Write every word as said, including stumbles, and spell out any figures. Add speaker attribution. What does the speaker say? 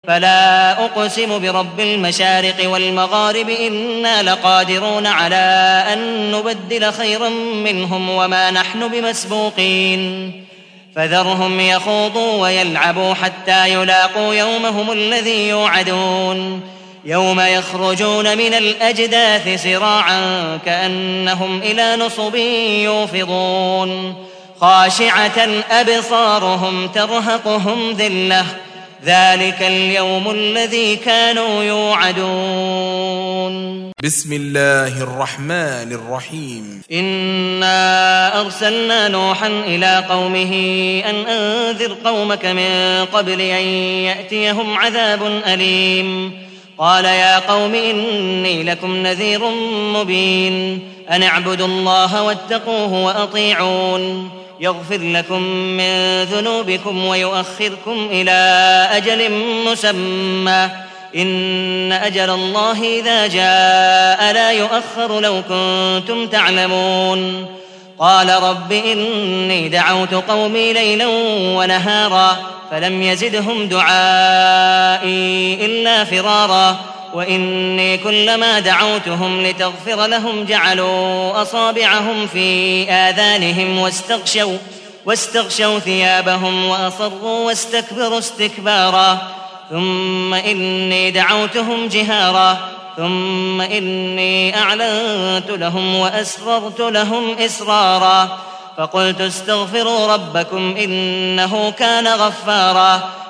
Speaker 1: فلا أقسم برب المشارق والمغارب إنا لقادرون على أن نبدل خيرا منهم وما نحن بمسبوقين فذرهم يخوضوا ويلعبوا حتى يلاقوا يومهم الذي يوعدون يوم يخرجون من الأجداث سراعا كأنهم إلى نصب يوفضون خاشعة أبصارهم ترهقهم ذلة ذلك اليوم الذي كانوا يوعدون.
Speaker 2: بسم الله الرحمن الرحيم.
Speaker 1: إنا أرسلنا نوحا إلى قومه أن أنذر قومك من قبل أن يأتيهم عذاب أليم قال يا قوم إني لكم نذير مبين أن اعبدوا الله واتقوه وأطيعون يغفر لكم من ذنوبكم ويؤخركم إلى أجل مسمى إن أجل الله إذا جاء لا يؤخر لو كنتم تعلمون قال رب إني دعوت قومي ليلا ونهارا فلم يزدهم دعائي إلا فرارا وإني كلما دعوتهم لتغفر لهم جعلوا أصابعهم في آذانهم واستغشوا, واستغشوا ثيابهم وأصروا واستكبروا استكبارا ثم إني دعوتهم جهارا ثم إني أعلنت لهم وأسررت لهم إسرارا فقلت استغفروا ربكم إنه كان غفارا